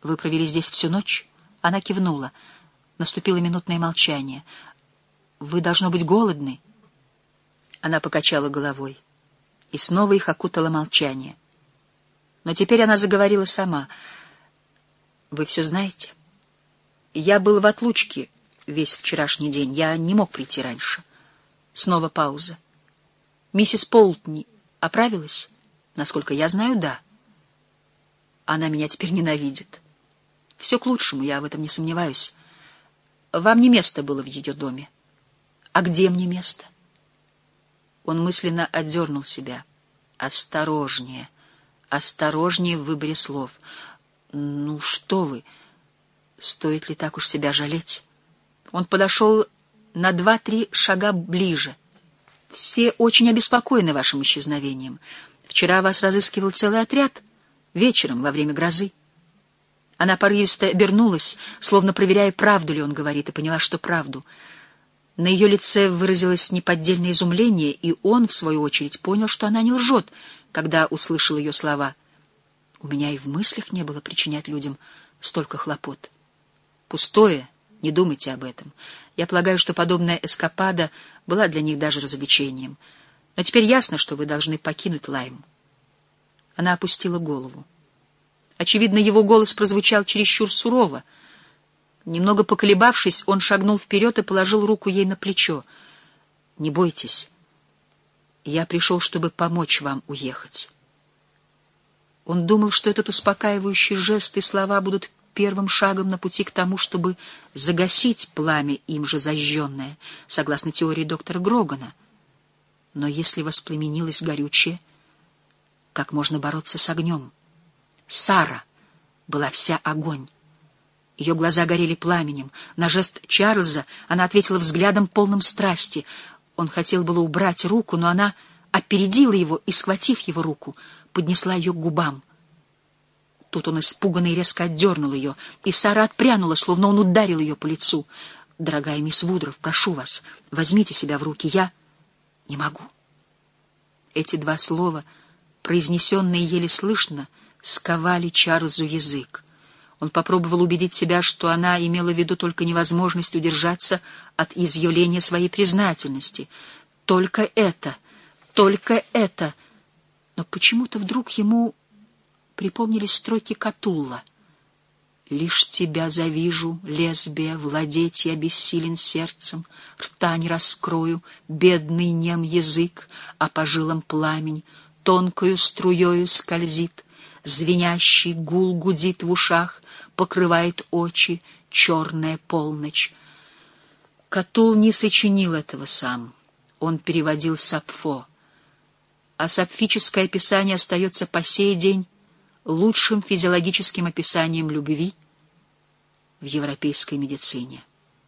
Вы провели здесь всю ночь? Она кивнула. Наступило минутное молчание. Вы, должно быть, голодны. Она покачала головой. И снова их окутало молчание. Но теперь она заговорила сама. Вы все знаете? Я был в отлучке весь вчерашний день. Я не мог прийти раньше. Снова пауза. Миссис Полтни оправилась? Насколько я знаю, да. Она меня теперь ненавидит. Все к лучшему, я в этом не сомневаюсь. Вам не место было в ее доме. А где мне место? Он мысленно отдернул себя. Осторожнее, осторожнее в выборе слов. Ну что вы, стоит ли так уж себя жалеть? Он подошел на 2-3 шага ближе. Все очень обеспокоены вашим исчезновением. Вчера вас разыскивал целый отряд, вечером, во время грозы. Она порывисто обернулась, словно проверяя, правду ли он говорит, и поняла, что правду. На ее лице выразилось неподдельное изумление, и он, в свою очередь, понял, что она не лжет, когда услышал ее слова. «У меня и в мыслях не было причинять людям столько хлопот». «Пустое, не думайте об этом. Я полагаю, что подобная эскапада была для них даже развлечением. Но теперь ясно, что вы должны покинуть Лайм». Она опустила голову. Очевидно, его голос прозвучал чересчур сурово. Немного поколебавшись, он шагнул вперед и положил руку ей на плечо. «Не бойтесь. Я пришел, чтобы помочь вам уехать». Он думал, что этот успокаивающий жест и слова будут первым шагом на пути к тому, чтобы загасить пламя, им же зажженное, согласно теории доктора Грогана. Но если воспламенилось горючее, как можно бороться с огнем? Сара была вся огонь. Ее глаза горели пламенем. На жест Чарльза она ответила взглядом, полным страсти. Он хотел было убрать руку, но она опередила его и, схватив его руку, поднесла ее к губам. Тут он испуганно и резко отдернул ее, и Сара отпрянула, словно он ударил ее по лицу. «Дорогая мисс Вудров, прошу вас, возьмите себя в руки, я не могу». Эти 2 слова, произнесенные еле слышно, сковали Чарльзу язык. Он попробовал убедить себя, что она имела в виду только невозможность удержаться от изъявления своей признательности. Только это, только это. Но почему-то вдруг ему припомнились строки Катулла. «Лишь тебя завижу, лесбия, владеть я бессилен сердцем, рта не раскрою, бедный нем язык, а по жилам пламень тонкою струёю скользит, звенящий гул гудит в ушах, покрывает очи черная полночь». Катулл не сочинил этого сам. Он переводил Сапфо. А сапфическое описание остается по сей день лучшим физиологическим описанием любви в европейской медицине.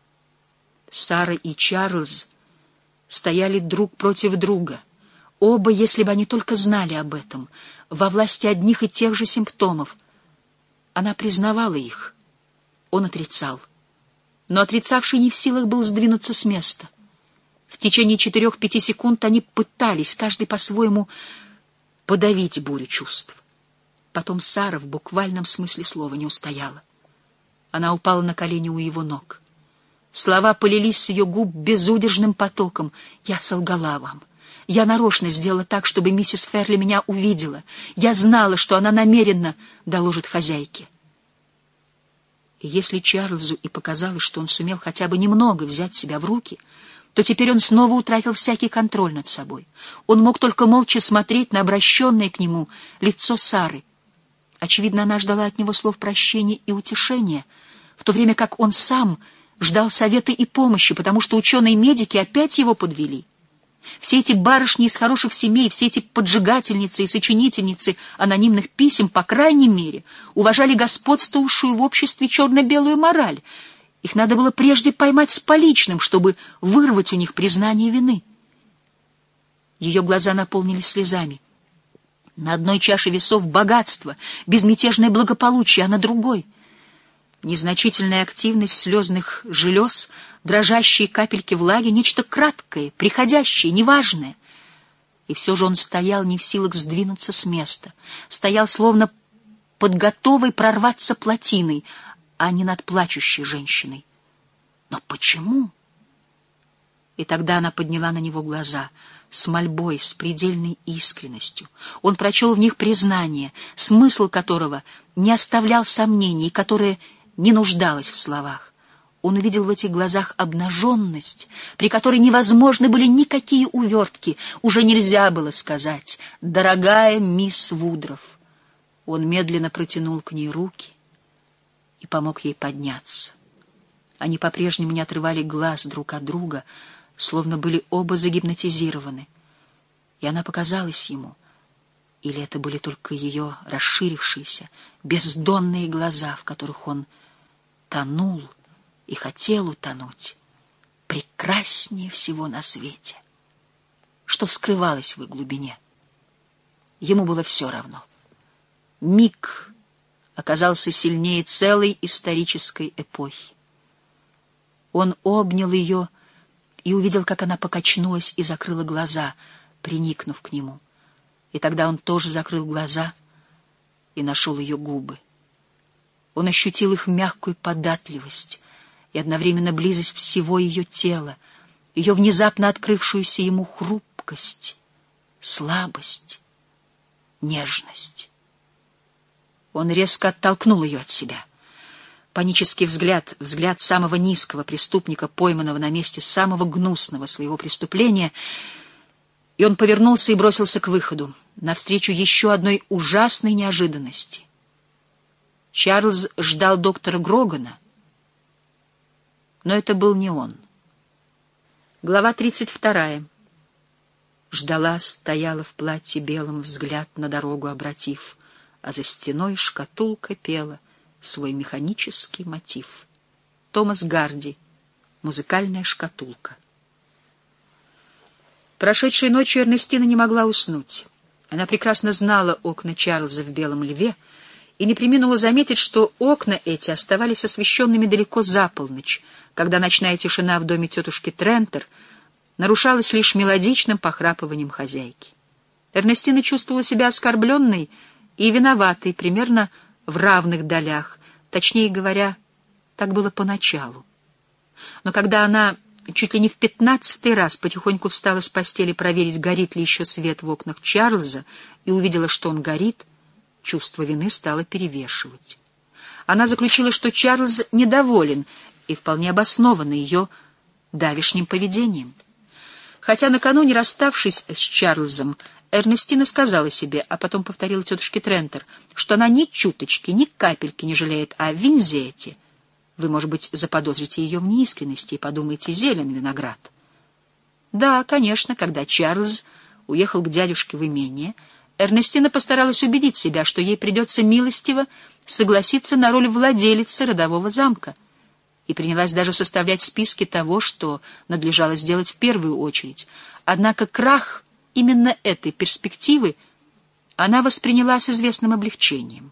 Сара и Чарльз стояли друг против друга. Оба, если бы они только знали об этом, во власти одних и тех же симптомов. Она признавала их. Он отрицал. Но отрицавший не в силах был сдвинуться с места. В течение 4-5 секунд они пытались, каждый по-своему, подавить бурю чувств. Потом Сара в буквальном смысле слова не устояла. Она упала на колени у его ног. Слова полились с ее губ безудержным потоком. «Я солгала вам. Я нарочно сделала так, чтобы миссис Ферли меня увидела. Я знала, что она намеренно доложит хозяйке». И если Чарльзу и показалось, что он сумел хотя бы немного взять себя в руки, то теперь он снова утратил всякий контроль над собой. Он мог только молча смотреть на обращенное к нему лицо Сары. Очевидно, она ждала от него слов прощения и утешения, в то время как он сам ждал совета и помощи, потому что ученые-медики опять его подвели. Все эти барышни из хороших семей, все эти поджигательницы и сочинительницы анонимных писем, по крайней мере, уважали господствовавшую в обществе черно-белую мораль. Их надо было прежде поймать с поличным, чтобы вырвать у них признание вины. Ее глаза наполнились слезами. На одной чаше весов богатство, безмятежное благополучие, а на другой — незначительная активность слезных желез, дрожащие капельки влаги, нечто краткое, приходящее, неважное. И все же он стоял не в силах сдвинуться с места, стоял словно под готовой прорваться плотиной, а не над плачущей женщиной. Но почему? И тогда она подняла на него глаза с мольбой, с предельной искренностью. Он прочел в них признание, смысл которого не оставлял сомнений, и которое не нуждалось в словах. Он увидел в этих глазах обнаженность, при которой невозможны были никакие увертки. Уже нельзя было сказать «Дорогая мисс Вудров». Он медленно протянул к ней руки и помог ей подняться. Они по-прежнему не отрывали глаз друг от друга, словно были оба загипнотизированы. И она показалась ему, или это были только ее расширившиеся, бездонные глаза, в которых он тонул и хотел утонуть, прекраснее всего на свете. Что скрывалось в их глубине? Ему было все равно. Миг оказался сильнее целой исторической эпохи. Он обнял ее и увидел, как она покачнулась и закрыла глаза, приникнув к нему. И тогда он тоже закрыл глаза и нашел ее губы. Он ощутил их мягкую податливость и одновременно близость всего ее тела, ее внезапно открывшуюся ему хрупкость, слабость, нежность. Он резко оттолкнул ее от себя. Панический взгляд, взгляд самого низкого преступника, пойманного на месте самого гнусного своего преступления, и он повернулся и бросился к выходу, навстречу еще одной ужасной неожиданности. Чарльз ждал доктора Грогана, но это был не он. Глава 32. Ждала, стояла в платье белом, взгляд на дорогу обратив, а за стеной шкатулка пела свой механический мотив. Томас Гарди. Музыкальная шкатулка. Прошедшей ночью Эрнестина не могла уснуть. Она прекрасно знала окна Чарльза в «Белом льве» и не преминула заметить, что окна эти оставались освещенными далеко за полночь, когда ночная тишина в доме тетушки Трентер нарушалась лишь мелодичным похрапыванием хозяйки. Эрнестина чувствовала себя оскорбленной и виноватой примерно в равных долях, точнее говоря, так было поначалу. Но когда она чуть ли не в 15-й раз потихоньку встала с постели проверить, горит ли еще свет в окнах Чарльза, и увидела, что он горит, чувство вины стало перевешивать. Она заключила, что Чарльз недоволен и вполне обоснованно ее давешним поведением. Хотя накануне, расставшись с Чарльзом, Эрнестина сказала себе, а потом повторила тетушке Трентер, что она ни чуточки, ни капельки не жалеет о Винзете. Вы, может быть, заподозрите ее в неискренности и подумаете, зелен виноград. Да, конечно, когда Чарльз уехал к дядюшке в имение, Эрнестина постаралась убедить себя, что ей придется милостиво согласиться на роль владелицы родового замка, и принялась даже составлять списки того, что надлежало сделать в первую очередь. Однако крах именно этой перспективы она восприняла с известным облегчением.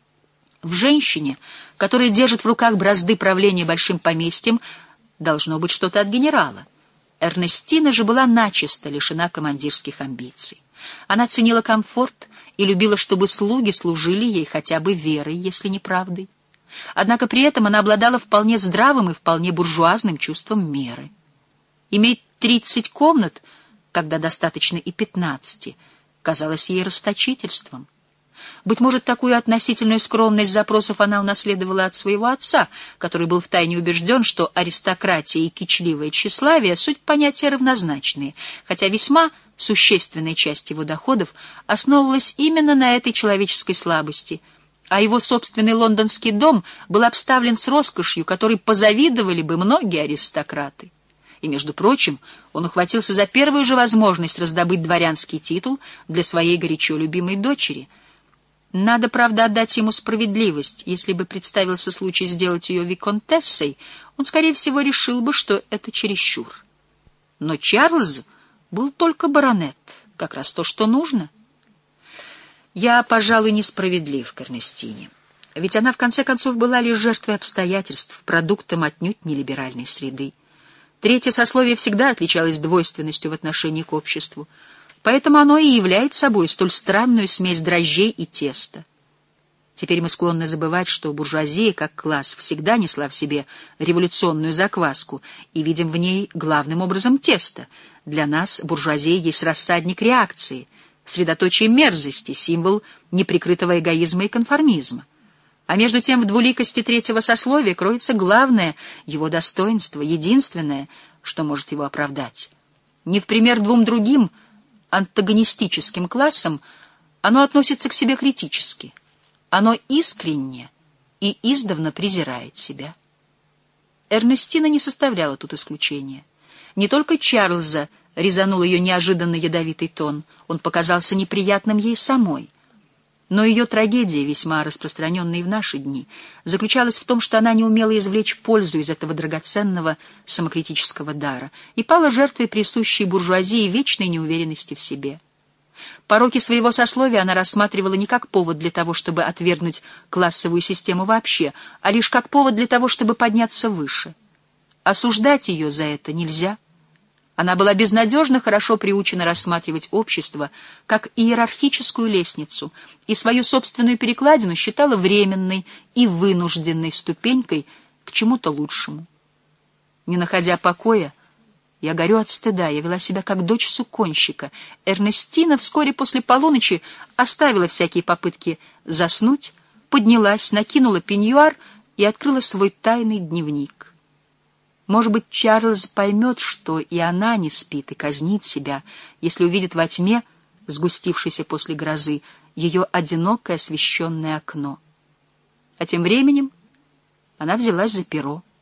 В женщине, которая держит в руках бразды правления большим поместьем, должно быть что-то от генерала. Эрнестина же была начисто лишена командирских амбиций. Она ценила комфорт и любила, чтобы слуги служили ей хотя бы верой, если не правдой. Однако при этом она обладала вполне здравым и вполне буржуазным чувством меры. Иметь 30 комнат, когда достаточно и 15, казалось ей расточительством. Быть может, такую относительную скромность запросов она унаследовала от своего отца, который был втайне убежден, что аристократия и кичливое тщеславие — суть понятия равнозначные, хотя весьма существенная часть его доходов основывалась именно на этой человеческой слабости, а его собственный лондонский дом был обставлен с роскошью, которой позавидовали бы многие аристократы. И, между прочим, он ухватился за первую же возможность раздобыть дворянский титул для своей горячо любимой дочери. Надо, правда, отдать ему справедливость. Если бы представился случай сделать ее виконтессой, он, скорее всего, решил бы, что это чересчур. Но Чарльз был только баронет, как раз то, что нужно. Я, пожалуй, несправедлив к Эрнестине. Ведь она, в конце концов, была лишь жертвой обстоятельств, продуктом отнюдь не либеральной среды. Третье сословие всегда отличалось двойственностью в отношении к обществу, поэтому оно и является собой столь странную смесь дрожжей и теста. Теперь мы склонны забывать, что буржуазия, как класс, всегда несла в себе революционную закваску, и видим в ней главным образом тесто. Для нас буржуазия есть рассадник реакции, средоточие мерзости, символ неприкрытого эгоизма и конформизма. А между тем в двуликости третьего сословия кроется главное его достоинство, единственное, что может его оправдать. Не в пример двум другим антагонистическим классам оно относится к себе критически. Оно искренне и издавна презирает себя. Эрнестина не составляла тут исключения. Не только Чарльза резанул ее неожиданно ядовитый тон, он показался неприятным ей самой. Но ее трагедия, весьма распространенная и в наши дни, заключалась в том, что она не умела извлечь пользу из этого драгоценного самокритического дара и пала жертвой присущей буржуазии вечной неуверенности в себе. Пороки своего сословия она рассматривала не как повод для того, чтобы отвергнуть классовую систему вообще, а лишь как повод для того, чтобы подняться выше. Осуждать ее за это нельзя. Она была безнадежно хорошо приучена рассматривать общество как иерархическую лестницу и свою собственную перекладину считала временной и вынужденной ступенькой к чему-то лучшему. Не находя покоя, я горю от стыда, я вела себя как дочь суконщика. Эрнестина вскоре после полуночи оставила всякие попытки заснуть, поднялась, накинула пеньюар и открыла свой тайный дневник. Может быть, Чарльз поймет, что и она не спит и казнит себя, если увидит во тьме, сгустившейся после грозы, ее одинокое освещенное окно. А тем временем она взялась за перо.